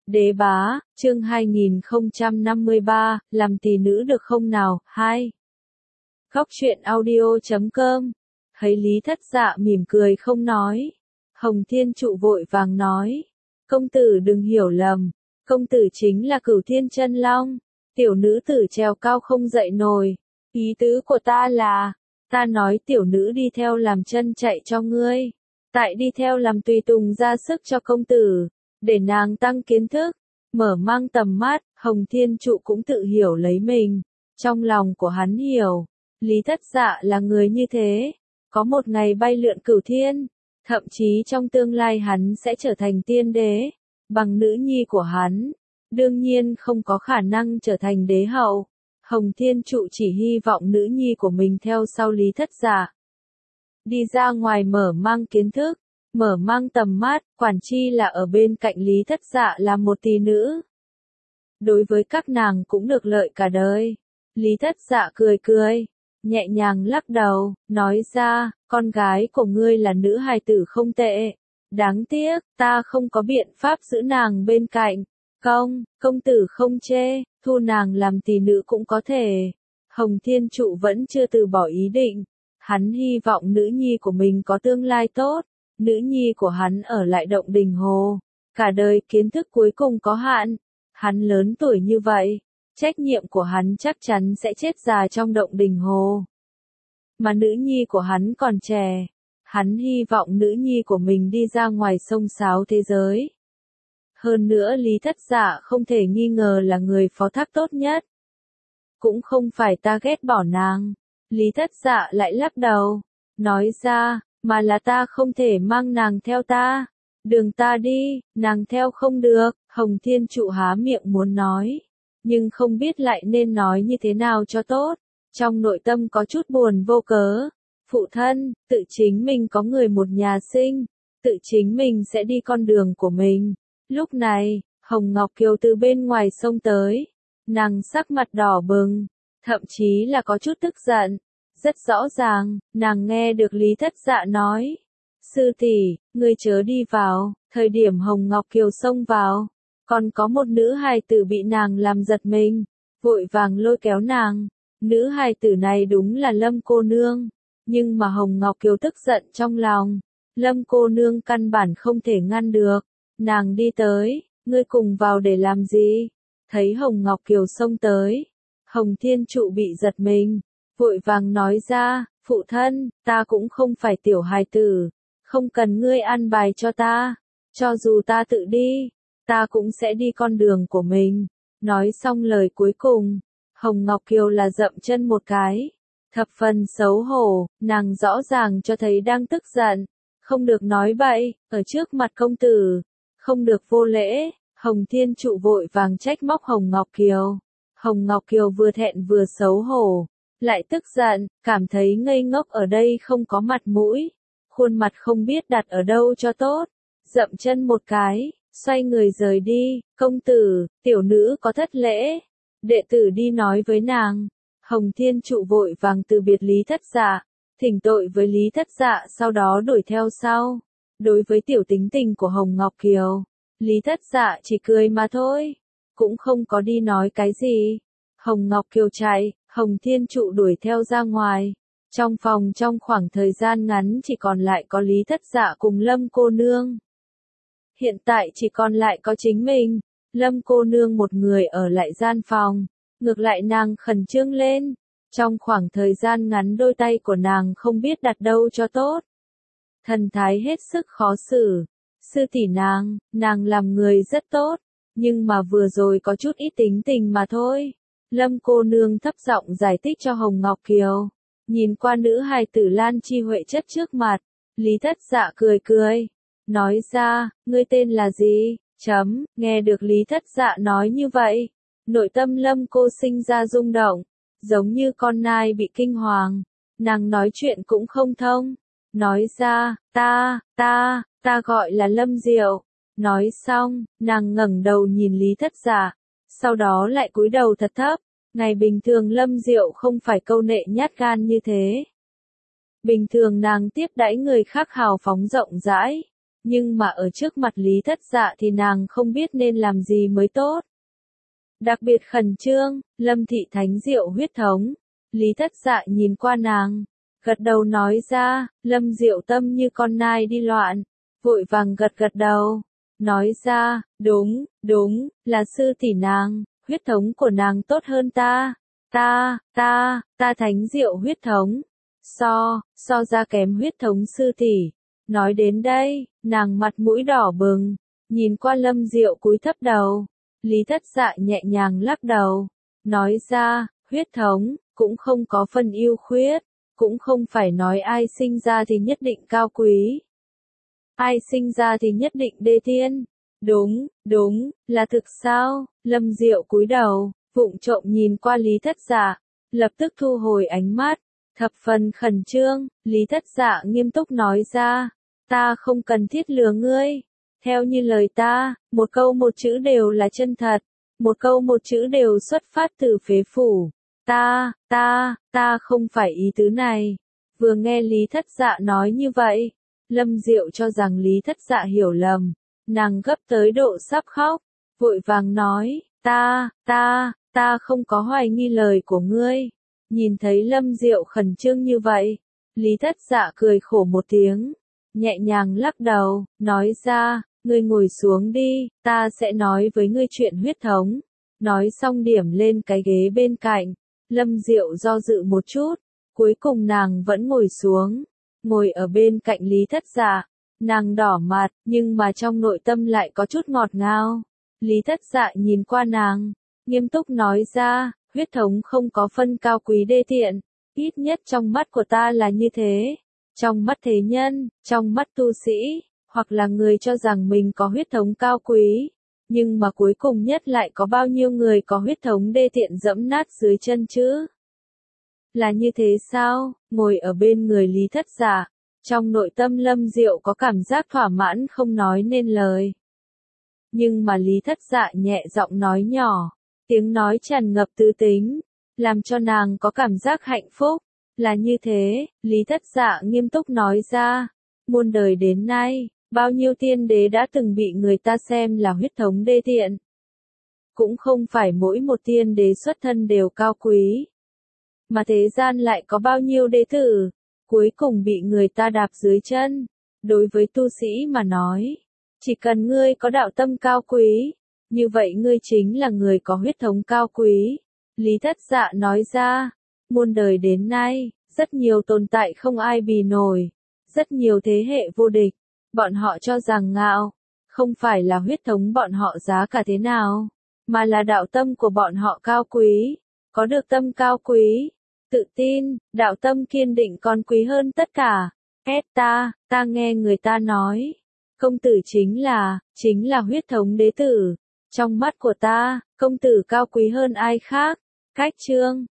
Đế bá, chương 2053, làm tỷ nữ được không nào, 2. Góc truyện audio.com. Thấy Lý Thất Dạ mỉm cười không nói. Hồng Thiên Trụ vội vàng nói. Công tử đừng hiểu lầm. Công tử chính là Cửu Thiên Chân Long. Tiểu nữ tử trèo cao không dậy nổi. Ý tứ của ta là, ta nói tiểu nữ đi theo làm chân chạy cho ngươi. Tại đi theo làm tùy tùng ra sức cho công tử. Để nàng tăng kiến thức, mở mang tầm mắt, Hồng Thiên Trụ cũng tự hiểu lấy mình. Trong lòng của hắn hiểu, Lý Thất Dạ là người như thế, có một ngày bay lượn cửu thiên, thậm chí trong tương lai hắn sẽ trở thành tiên đế, bằng nữ nhi của hắn, đương nhiên không có khả năng trở thành đế hậu. Hồng Thiên Trụ chỉ hy vọng nữ nhi của mình theo sau Lý Thất Dạ, đi ra ngoài mở mang kiến thức. Mở mang tầm mắt, quản chi là ở bên cạnh Lý Thất Dạ là một tỷ nữ. Đối với các nàng cũng được lợi cả đời. Lý Thất Dạ cười cười, nhẹ nhàng lắc đầu, nói ra, con gái của ngươi là nữ hài tử không tệ. Đáng tiếc, ta không có biện pháp giữ nàng bên cạnh. Công tử không chê, thu nàng làm tỷ nữ cũng có thể. Hồng Thiên Trụ vẫn chưa từ bỏ ý định. Hắn hy vọng nữ nhi của mình có tương lai tốt. Nữ nhi của hắn ở lại Động Đình Hồ, cả đời kiến thức cuối cùng có hạn. Hắn lớn tuổi như vậy, trách nhiệm của hắn chắc chắn sẽ chết già trong Động Đình Hồ. Mà nữ nhi của hắn còn trẻ, hắn hy vọng nữ nhi của mình đi ra ngoài xông xáo thế giới. Hơn nữa Lý Thất Dạ không thể nghi ngờ là người phó thác tốt nhất. Cũng không phải ta ghét bỏ nàng, Lý Thất Dạ lại lắc đầu, nói ra, mà là ta không thể mang nàng theo ta. Đường ta đi, nàng theo không được. Hồng Thiên Trụ há miệng muốn nói, nhưng không biết lại nên nói như thế nào cho tốt. Trong nội tâm có chút buồn vô cớ. Phụ thân, tự chính mình có người một nhà sinh, tự chính mình sẽ đi con đường của mình. Lúc này, Hồng Ngọc Kiều từ bên ngoài xông tới. Nàng sắc mặt đỏ bừng, thậm chí là có chút tức giận. Rất rõ ràng, nàng nghe được Lý Thất Dạ nói. Sư tỷ, ngươi chớ đi vào. Thời điểm Hồng Ngọc Kiều xông vào, còn có một nữ hài tử bị nàng làm giật mình, vội vàng lôi kéo nàng. Nữ hài tử này đúng là Lâm cô nương, nhưng mà Hồng Ngọc Kiều tức giận trong lòng. Lâm cô nương căn bản không thể ngăn được. Nàng đi tới, ngươi cùng vào để làm gì? Thấy Hồng Ngọc Kiều xông tới, Hồng Thiên Trụ bị giật mình. Vội vàng nói ra, phụ thân, ta cũng không phải tiểu hài tử, không cần ngươi an bài cho ta, cho dù ta tự đi, ta cũng sẽ đi con đường của mình. Nói xong lời cuối cùng, Hồng Ngọc Kiều là dậm chân một cái, thập phần xấu hổ, nàng rõ ràng cho thấy đang tức giận, không được nói bậy, ở trước mặt công tử, không được vô lễ. Hồng Thiên Trụ vội vàng trách móc Hồng Ngọc Kiều. Hồng Ngọc Kiều vừa thẹn vừa xấu hổ, lại tức giận, cảm thấy ngây ngốc ở đây không có mặt mũi, khuôn mặt không biết đặt ở đâu cho tốt, dậm chân một cái, xoay người rời đi. Công tử, tiểu nữ có thất lễ, đệ tử đi nói với nàng. Hồng Thiên Trụ vội vàng từ biệt Lý Thất Dạ, thỉnh tội với Lý Thất Dạ, sau đó đuổi theo sau. Đối với tiểu tính tình của Hồng Ngọc Kiều, Lý Thất Dạ chỉ cười mà thôi, cũng không có đi nói cái gì. Hồng Ngọc Kiều chạy, Hồng Thiên Trụ đuổi theo ra ngoài. Trong phòng trong khoảng thời gian ngắn chỉ còn lại có Lý Thất Dạ cùng Lâm cô nương. Hiện tại chỉ còn lại có chính mình, Lâm cô nương một người ở lại gian phòng. Ngược lại nàng khẩn trương lên. Trong khoảng thời gian ngắn đôi tay của nàng không biết đặt đâu cho tốt. Thần thái hết sức khó xử. Sư tỷ nàng làm người rất tốt, nhưng mà vừa rồi có chút ít tính tình mà thôi. Lâm cô nương thấp giọng giải thích cho Hồng Ngọc Kiều. Nhìn qua nữ hài tử Lan Chi Huệ chất trước mặt, Lý Thất Dạ cười cười, nói ra, ngươi tên là gì? Nghe được Lý Thất Dạ nói như vậy, nội tâm Lâm cô sinh ra rung động, giống như con nai bị kinh hoàng, nàng nói chuyện cũng không thông, nói ra, ta gọi là Lâm Diệu. Nói xong, nàng ngẩng đầu nhìn Lý Thất Dạ, sau đó lại cúi đầu thật thấp. Ngày bình thường Lâm Diệu không phải câu nệ nhát gan như thế. Bình thường nàng tiếp đãi người khác hào phóng rộng rãi, nhưng mà ở trước mặt Lý Thất Dạ thì nàng không biết nên làm gì mới tốt. Đặc biệt khẩn trương, Lâm Thị Thánh Diệu huyết thống. Lý Thất Dạ nhìn qua nàng, gật đầu nói ra, Lâm Diệu tâm như con nai đi loạn, vội vàng gật gật đầu, nói ra, đúng, là sư tỷ nàng, huyết thống của nàng tốt hơn ta, ta Thánh Diệu huyết thống, so ra kém huyết thống sư tỷ. Nói đến đây, nàng mặt mũi đỏ bừng, nhìn qua Lâm Diệu cúi thấp đầu. Lý Thất Dạ nhẹ nhàng lắc đầu, nói ra, huyết thống, cũng không có phần ưu khuyết, cũng không phải nói ai sinh ra thì nhất định cao quý. Ai sinh ra thì nhất định đê thiên. Đúng, là thực sao? Lâm Diệu cúi đầu, vụng trộm nhìn qua Lý Thất Dạ, lập tức thu hồi ánh mắt, thập phần khẩn trương. Lý Thất Dạ nghiêm túc nói ra, ta không cần thiết lừa ngươi. Theo như lời ta, một câu một chữ đều là chân thật, một câu một chữ đều xuất phát từ phế phủ. Ta không phải ý tứ này. Vừa nghe Lý Thất Dạ nói như vậy, Lâm Diệu cho rằng Lý Thất Dạ hiểu lầm, nàng gấp tới độ sắp khóc, vội vàng nói, ta không có hoài nghi lời của ngươi. Nhìn thấy Lâm Diệu khẩn trương như vậy, Lý Thất Dạ cười khổ một tiếng, nhẹ nhàng lắc đầu, nói ra, ngươi ngồi xuống đi, ta sẽ nói với ngươi chuyện huyết thống. Nói xong điểm lên cái ghế bên cạnh, Lâm Diệu do dự một chút, cuối cùng nàng vẫn ngồi xuống, ngồi ở bên cạnh Lý Thất Dạ. Nàng đỏ mặt, nhưng mà trong nội tâm lại có chút ngọt ngào. Lý Thất Dạ nhìn qua nàng, nghiêm túc nói ra, huyết thống không có phân cao quý đê tiện, ít nhất trong mắt của ta là như thế. Trong mắt thế nhân, trong mắt tu sĩ, hoặc là người cho rằng mình có huyết thống cao quý, nhưng mà cuối cùng nhất lại có bao nhiêu người có huyết thống đê tiện dẫm nát dưới chân chứ? Là như thế sao? Ngồi ở bên người Lý Thất Dạ, trong nội tâm Lâm Diệu có cảm giác thỏa mãn không nói nên lời. Nhưng mà Lý Thất Dạ nhẹ giọng nói nhỏ, tiếng nói tràn ngập tư tính, làm cho nàng có cảm giác hạnh phúc. Là như thế, Lý Thất Dạ nghiêm túc nói ra, muôn đời đến nay, bao nhiêu tiên đế đã từng bị người ta xem là huyết thống đê tiện. Cũng không phải mỗi một tiên đế xuất thân đều cao quý, mà thế gian lại có bao nhiêu đế tử, cuối cùng bị người ta đạp dưới chân. Đối với tu sĩ mà nói, chỉ cần ngươi có đạo tâm cao quý, như vậy ngươi chính là người có huyết thống cao quý. Lý Thất Dạ nói ra, muôn đời đến nay, rất nhiều tồn tại không ai bì nổi, rất nhiều thế hệ vô địch, bọn họ cho rằng ngạo, không phải là huyết thống bọn họ giá cả thế nào, mà là đạo tâm của bọn họ cao quý, có được tâm cao quý, tự tin, đạo tâm kiên định còn quý hơn tất cả. Ta nghe người ta nói, công tử chính là huyết thống đế tử, trong mắt của ta, công tử cao quý hơn ai khác. Cách chương